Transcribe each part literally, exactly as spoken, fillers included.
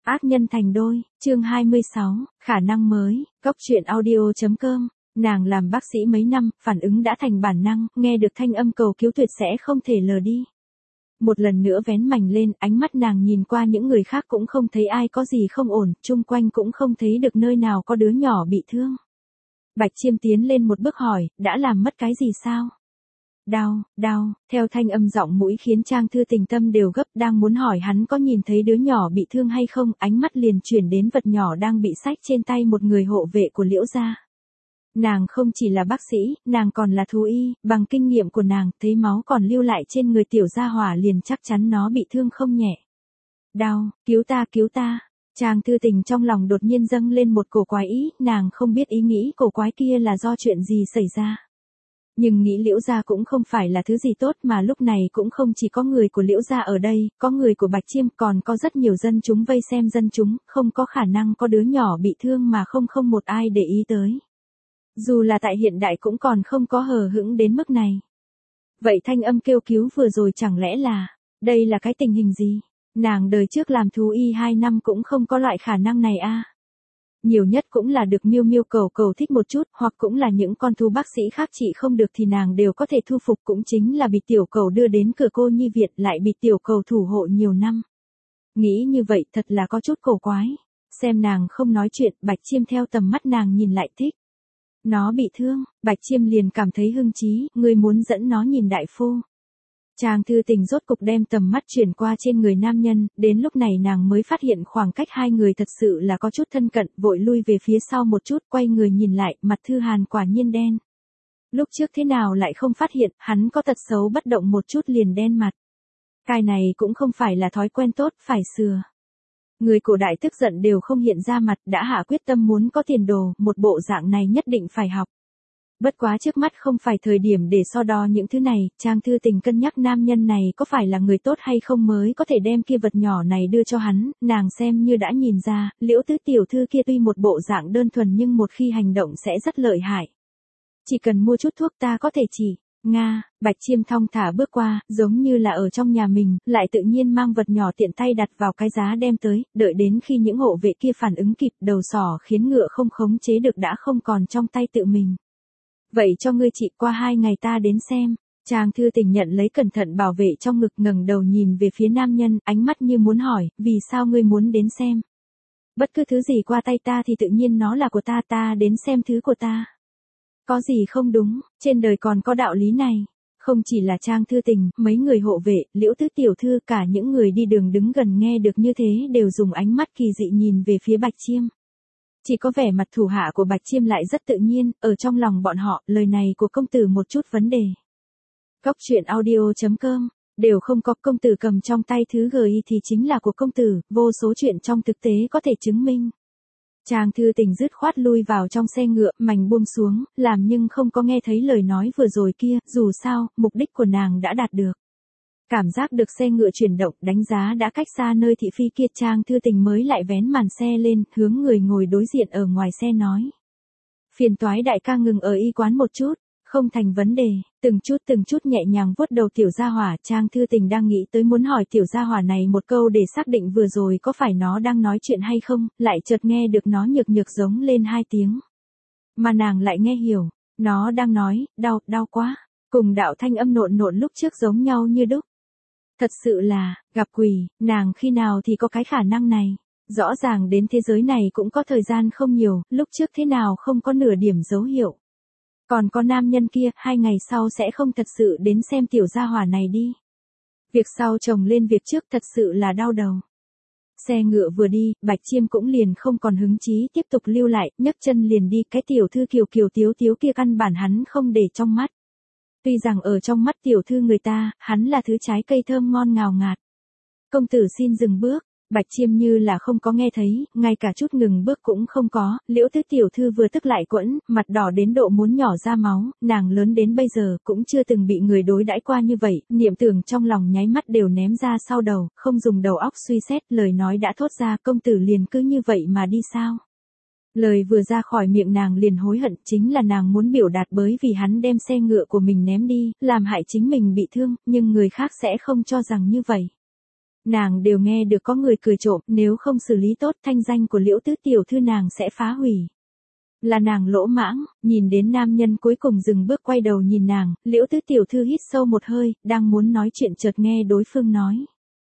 Ác nhân thành đôi, chương hai mươi sáu, khả năng mới, góc truyện audio.com. Nàng làm bác sĩ mấy năm, phản ứng đã thành bản năng, nghe được thanh âm cầu cứu tuyệt sẽ không thể lờ đi. Một lần nữa vén mành lên, ánh mắt nàng nhìn qua những người khác cũng không thấy ai có gì không ổn, chung quanh cũng không thấy được nơi nào có đứa nhỏ bị thương. Bạch Chiêm tiến lên một bước hỏi, đã làm mất cái gì sao? Đau, đau, theo thanh âm giọng mũi khiến Trang Thư Tình tâm đều gấp, đang muốn hỏi hắn có nhìn thấy đứa nhỏ bị thương hay không, ánh mắt liền chuyển đến vật nhỏ đang bị xách trên tay một người hộ vệ của Liễu gia. Nàng không chỉ là bác sĩ, nàng còn là thú y, bằng kinh nghiệm của nàng, thấy máu còn lưu lại trên người tiểu gia hỏa liền chắc chắn nó bị thương không nhẹ. Đau, cứu ta, cứu ta. Trang Thư Tình trong lòng đột nhiên dâng lên một cổ quái ý, nàng không biết ý nghĩ cổ quái kia là do chuyện gì xảy ra. Nhưng nghĩ Liễu gia cũng không phải là thứ gì tốt, mà lúc này cũng không chỉ có người của Liễu gia ở đây, có người của Bạch Chiêm, còn có rất nhiều dân chúng vây xem dân chúng, không có khả năng có đứa nhỏ bị thương mà không không một ai để ý tới. Dù là tại hiện đại cũng còn không có hờ hững đến mức này. Vậy thanh âm kêu cứu vừa rồi chẳng lẽ là, đây là cái tình hình gì? Nàng đời trước làm thú y hai năm cũng không có loại khả năng này a. Nhiều nhất cũng là được miêu miêu cầu cầu thích một chút, hoặc cũng là những con thú bác sĩ khác trị không được thì nàng đều có thể thu phục, cũng chính là bị tiểu cầu đưa đến cửa cô nhi viện lại bị tiểu cầu thủ hộ nhiều năm. Nghĩ như vậy thật là có chút cổ quái. Xem nàng không nói chuyện, Bạch Chiêm theo tầm mắt nàng nhìn lại thích. Nó bị thương, Bạch Chiêm liền cảm thấy hưng trí, ngươi muốn dẫn nó nhìn đại phu. Trang Thư Tình rốt cục đem tầm mắt chuyển qua trên người nam nhân, đến lúc này nàng mới phát hiện khoảng cách hai người thật sự là có chút thân cận, vội lui về phía sau một chút, quay người nhìn lại, mặt Thư Hàn quả nhiên đen. Lúc trước thế nào lại không phát hiện, hắn có tật xấu bất động một chút liền đen mặt. Cái này cũng không phải là thói quen tốt, phải sửa. Người cổ đại tức giận đều không hiện ra mặt, đã hạ quyết tâm muốn có tiền đồ, một bộ dạng này nhất định phải học. Bất quá trước mắt không phải thời điểm để so đo những thứ này, Trang Thư Tình cân nhắc nam nhân này có phải là người tốt hay không mới có thể đem kia vật nhỏ này đưa cho hắn, nàng xem như đã nhìn ra, Liễu tứ tiểu thư kia tuy một bộ dạng đơn thuần nhưng một khi hành động sẽ rất lợi hại. Chỉ cần mua chút thuốc ta có thể chỉ. Nga, Bạch Chiêm thong thả bước qua, giống như là ở trong nhà mình, lại tự nhiên mang vật nhỏ tiện tay đặt vào cái giá đem tới, đợi đến khi những hộ vệ kia phản ứng kịp, đầu sỏ khiến ngựa không khống chế được đã không còn trong tay tự mình. Vậy cho ngươi chị, qua hai ngày ta đến xem. Trang Thư Tình nhận lấy cẩn thận bảo vệ trong ngực, ngẩng đầu nhìn về phía nam nhân, ánh mắt như muốn hỏi, vì sao ngươi muốn đến xem? Bất cứ thứ gì qua tay ta thì tự nhiên nó là của ta, ta đến xem thứ của ta. Có gì không đúng, trên đời còn có đạo lý này. Không chỉ là Trang Thư Tình, mấy người hộ vệ, Liễu tứ tiểu thư, cả những người đi đường đứng gần nghe được như thế đều dùng ánh mắt kỳ dị nhìn về phía Bạch Chiêm. Chỉ có vẻ mặt thủ hạ của Bạch Chiêm lại rất tự nhiên, ở trong lòng bọn họ, lời này của công tử một chút vấn đề. Góc truyện audio.com, đều không có, công tử cầm trong tay thứ ghi thì chính là của công tử, vô số chuyện trong thực tế có thể chứng minh. Trang Thư Tình dứt khoát lui vào trong xe ngựa, mành buông xuống, làm nhưng không có nghe thấy lời nói vừa rồi kia, dù sao, mục đích của nàng đã đạt được. Cảm giác được xe ngựa chuyển động, đánh giá đã cách xa nơi thị phi kia, Trang Thư Tình mới lại vén màn xe lên, hướng người ngồi đối diện ở ngoài xe nói. Phiền toái đại ca ngừng ở y quán một chút, không thành vấn đề, từng chút từng chút nhẹ nhàng vuốt đầu tiểu gia hỏa, Trang Thư Tình đang nghĩ tới muốn hỏi tiểu gia hỏa này một câu để xác định vừa rồi có phải nó đang nói chuyện hay không, lại chợt nghe được nó nhược nhược giống lên hai tiếng. Mà nàng lại nghe hiểu, nó đang nói, đau, đau quá, cùng đạo thanh âm nộn nộn lúc trước giống nhau như đúc. Thật sự là, gặp quỷ, nàng khi nào thì có cái khả năng này. Rõ ràng đến thế giới này cũng có thời gian không nhiều, lúc trước thế nào không có nửa điểm dấu hiệu. Còn có nam nhân kia, hai ngày sau sẽ không thật sự đến xem tiểu gia hỏa này đi. Việc sau chồng lên việc trước thật sự là đau đầu. Xe ngựa vừa đi, Bạch Chiêm cũng liền không còn hứng chí tiếp tục lưu lại, nhấc chân liền đi, cái tiểu thư kiều kiều tiếu tiếu kia căn bản hắn không để trong mắt. Tuy rằng ở trong mắt tiểu thư người ta, hắn là thứ trái cây thơm ngon ngào ngạt. Công tử xin dừng bước, Bạch Chiêm như là không có nghe thấy, ngay cả chút ngừng bước cũng không có, Liễu tứ tiểu thư vừa tức lại quẫn, mặt đỏ đến độ muốn nhỏ ra máu, nàng lớn đến bây giờ cũng chưa từng bị người đối đãi qua như vậy, niệm tưởng trong lòng nháy mắt đều ném ra sau đầu, không dùng đầu óc suy xét, lời nói đã thốt ra, công tử liền cứ như vậy mà đi sao? Lời vừa ra khỏi miệng nàng liền hối hận, chính là nàng muốn biểu đạt bởi vì hắn đem xe ngựa của mình ném đi, làm hại chính mình bị thương, nhưng người khác sẽ không cho rằng như vậy. Nàng đều nghe được có người cười trộm, nếu không xử lý tốt thanh danh của Liễu Tứ tiểu thư nàng sẽ phá hủy. Là nàng lỗ mãng, nhìn đến nam nhân cuối cùng dừng bước quay đầu nhìn nàng, Liễu Tứ tiểu thư hít sâu một hơi, đang muốn nói chuyện chợt nghe đối phương nói.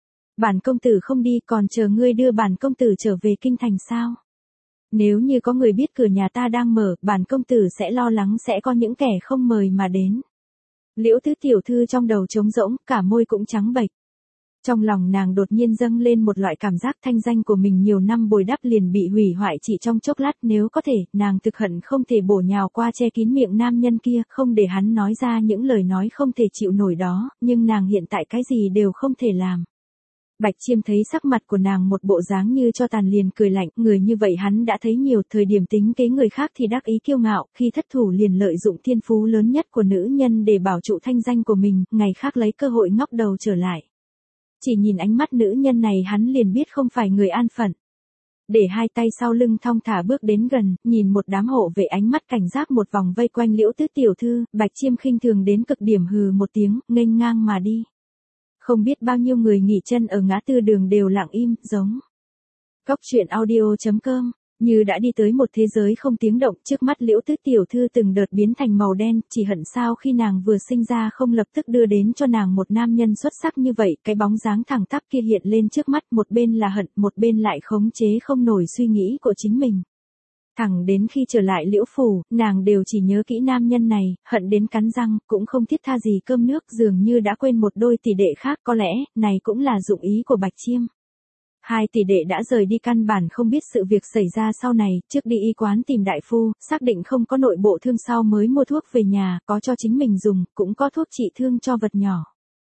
Bản công tử không đi, còn chờ ngươi đưa bản công tử trở về kinh thành sao? Nếu như có người biết cửa nhà ta đang mở, bản công tử sẽ lo lắng sẽ có những kẻ không mời mà đến. Liễu Tứ tiểu thư trong đầu trống rỗng, cả môi cũng trắng bệch. Trong lòng nàng đột nhiên dâng lên một loại cảm giác thanh danh của mình nhiều năm bồi đắp liền bị hủy hoại chỉ trong chốc lát, nếu có thể, nàng thực hận không thể bổ nhào qua che kín miệng nam nhân kia, không để hắn nói ra những lời nói không thể chịu nổi đó, nhưng nàng hiện tại cái gì đều không thể làm. Bạch Chiêm thấy sắc mặt của nàng một bộ dáng như cho tàn liền cười lạnh, người như vậy hắn đã thấy nhiều, thời điểm tính kế người khác thì đắc ý kiêu ngạo, khi thất thủ liền lợi dụng thiên phú lớn nhất của nữ nhân để bảo trụ thanh danh của mình, ngày khác lấy cơ hội ngóc đầu trở lại. Chỉ nhìn ánh mắt nữ nhân này hắn liền biết không phải người an phận. Để hai tay sau lưng thong thả bước đến gần, nhìn một đám hộ vệ ánh mắt cảnh giác một vòng vây quanh Liễu Tứ tiểu thư, Bạch Chiêm khinh thường đến cực điểm hừ một tiếng, nghênh ngang mà đi. Không biết bao nhiêu người nghỉ chân ở ngã tư đường đều lặng im, giống. Cóc truyện audio chấm com, như đã đi tới một thế giới không tiếng động, trước mắt Liễu Tứ tiểu thư từng đợt biến thành màu đen, chỉ hận sao khi nàng vừa sinh ra không lập tức đưa đến cho nàng một nam nhân xuất sắc như vậy, cái bóng dáng thẳng tắp kia hiện lên trước mắt, một bên là hận, một bên lại khống chế không nổi suy nghĩ của chính mình. Thẳng đến khi trở lại Liễu phủ, nàng đều chỉ nhớ kỹ nam nhân này, hận đến cắn răng, cũng không thiết tha gì cơm nước, dường như đã quên một đôi tỷ đệ khác, có lẽ, này cũng là dụng ý của Bạch Chiêm. Hai tỷ đệ đã rời đi căn bản không biết sự việc xảy ra sau này, trước đi y quán tìm đại phu, xác định không có nội bộ thương sau mới mua thuốc về nhà, có cho chính mình dùng, cũng có thuốc trị thương cho vật nhỏ.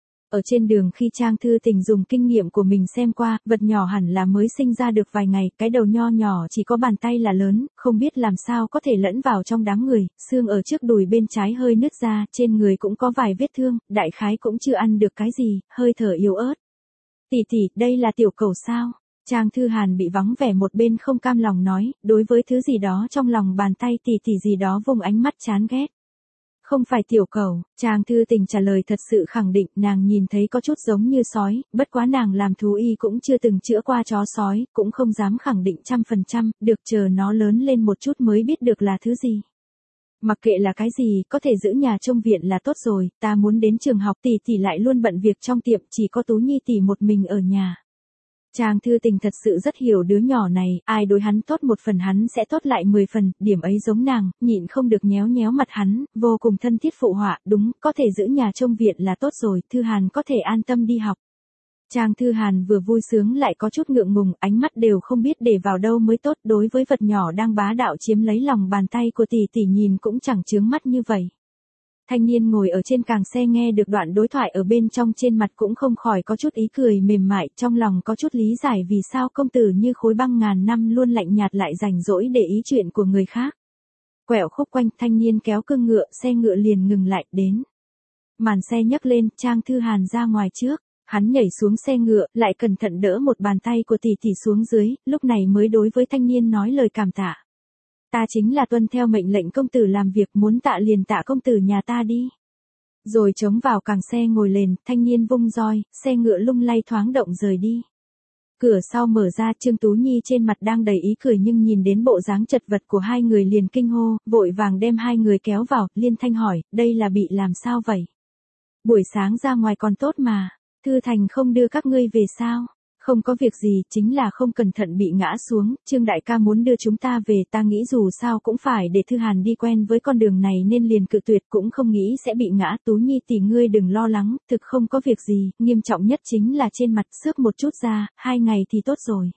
Ở trên đường khi Trang Thư Tình dùng kinh nghiệm của mình xem qua, vật nhỏ hẳn là mới sinh ra được vài ngày, cái đầu nho nhỏ chỉ có bàn tay là lớn, không biết làm sao có thể lẫn vào trong đám người, xương ở trước đùi bên trái hơi nứt ra, trên người cũng có vài vết thương, đại khái cũng chưa ăn được cái gì, hơi thở yếu ớt. Tỷ tỷ, đây là tiểu cầu sao? Trang Thư Hàn bị vắng vẻ một bên không cam lòng nói, đối với thứ gì đó trong lòng bàn tay tỷ tỷ gì đó vùng ánh mắt chán ghét. Không phải tiểu cầu, Trang Thư Tình trả lời thật sự khẳng định, nàng nhìn thấy có chút giống như sói, bất quá nàng làm thú y cũng chưa từng chữa qua chó sói, cũng không dám khẳng định trăm phần trăm, được chờ nó lớn lên một chút mới biết được là thứ gì. Mặc kệ là cái gì, có thể giữ nhà trông viện là tốt rồi, ta muốn đến trường học, tỷ tỷ lại luôn bận việc trong tiệm, chỉ có Tú Nhi tỷ một mình ở nhà. Trang Thư Tình thật sự rất hiểu đứa nhỏ này, ai đối hắn tốt một phần hắn sẽ tốt lại mười phần, điểm ấy giống nàng, nhịn không được nhéo nhéo mặt hắn, vô cùng thân thiết phụ họa, đúng, có thể giữ nhà trông viện là tốt rồi, Thư Hàn có thể an tâm đi học. Trang Thư Hàn vừa vui sướng lại có chút ngượng ngùng, ánh mắt đều không biết để vào đâu mới tốt, đối với vật nhỏ đang bá đạo chiếm lấy lòng bàn tay của tỷ tỷ nhìn cũng chẳng chướng mắt như vậy. Thanh niên ngồi ở trên càng xe nghe được đoạn đối thoại ở bên trong trên mặt cũng không khỏi có chút ý cười mềm mại, trong lòng có chút lý giải vì sao công tử như khối băng ngàn năm luôn lạnh nhạt lại rảnh rỗi để ý chuyện của người khác. Quẹo khúc quanh, thanh niên kéo cương ngựa, xe ngựa liền ngừng lại, đến. Màn xe nhấc lên, Trang Thư Hàn ra ngoài trước, hắn nhảy xuống xe ngựa, lại cẩn thận đỡ một bàn tay của tỷ tỷ xuống dưới, lúc này mới đối với thanh niên nói lời cảm tạ. Ta chính là tuân theo mệnh lệnh công tử làm việc, muốn tạ liền tạ công tử nhà ta đi. Rồi chống vào càng xe ngồi lên, thanh niên vung roi, xe ngựa lung lay thoáng động rời đi. Cửa sau mở ra, Trương Tú Nhi trên mặt đang đầy ý cười nhưng nhìn đến bộ dáng chật vật của hai người liền kinh hô, vội vàng đem hai người kéo vào, liên thanh hỏi, đây là bị làm sao vậy? Buổi sáng ra ngoài còn tốt mà, Thư Thành không đưa các ngươi về sao? Không có việc gì, chính là không cẩn thận bị ngã xuống, Trương đại ca muốn đưa chúng ta về, ta nghĩ dù sao cũng phải để Thư Hàn đi quen với con đường này nên liền cự tuyệt, cũng không nghĩ sẽ bị ngã. Tú Nhi tỷ ngươi đừng lo lắng, thực không có việc gì, nghiêm trọng nhất chính là trên mặt xước một chút ra, hai ngày thì tốt rồi.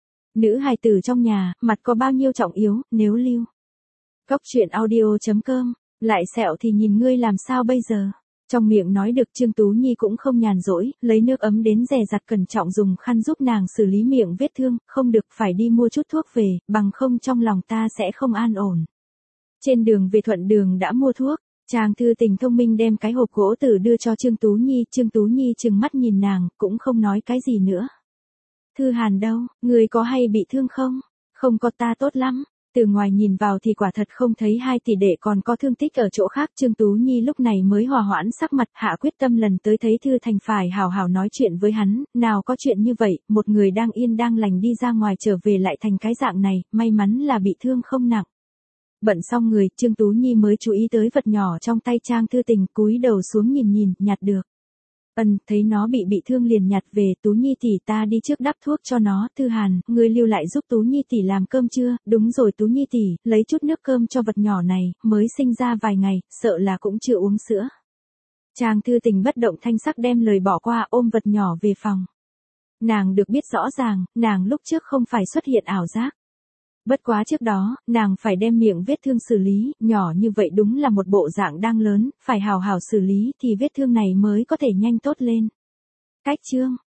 Nữ hài tử trong nhà, mặt có bao nhiêu trọng yếu, nếu lưu. Cóc truyện audio chấm com, lại sẹo thì nhìn ngươi làm sao bây giờ? Trong miệng nói được Trương Tú Nhi cũng không nhàn rỗi, lấy nước ấm đến dè dặt cẩn trọng dùng khăn giúp nàng xử lý miệng vết thương, không được phải đi mua chút thuốc về, bằng không trong lòng ta sẽ không an ổn. Trên đường về thuận đường đã mua thuốc, Trang Thư Tình thông minh đem cái hộp gỗ tử đưa cho Trương Tú Nhi, Trương Tú Nhi trừng mắt nhìn nàng, cũng không nói cái gì nữa. Thư Hàn đâu, người có hay bị thương không? Không có ta tốt lắm. Từ ngoài nhìn vào thì quả thật không thấy hai tỷ đệ còn có thương tích ở chỗ khác. Trương Tú Nhi lúc này mới hòa hoãn sắc mặt, hạ quyết tâm lần tới thấy Thư Thành phải hào hào nói chuyện với hắn. Nào có chuyện như vậy, một người đang yên đang lành đi ra ngoài trở về lại thành cái dạng này, may mắn là bị thương không nặng. Bận xong người, Trương Tú Nhi mới chú ý tới vật nhỏ trong tay Trang Thư Tình, cúi đầu xuống nhìn nhìn, nhặt được. Ân, thấy nó bị bị thương liền nhặt về. Tú Nhi tỷ, ta đi trước đắp thuốc cho nó. Thư Hàn, ngươi lưu lại giúp Tú Nhi tỷ làm cơm chưa? Đúng rồi Tú Nhi tỷ, lấy chút nước cơm cho vật nhỏ này, mới sinh ra vài ngày, sợ là cũng chưa uống sữa. Trang Thư Tình bất động thanh sắc đem lời bỏ qua, ôm vật nhỏ về phòng. Nàng được biết rõ ràng, nàng lúc trước không phải xuất hiện ảo giác. Bất quá trước đó, nàng phải đem miệng vết thương xử lý, nhỏ như vậy đúng là một bộ dạng đang lớn, phải hào hào xử lý thì vết thương này mới có thể nhanh tốt lên. Cách chương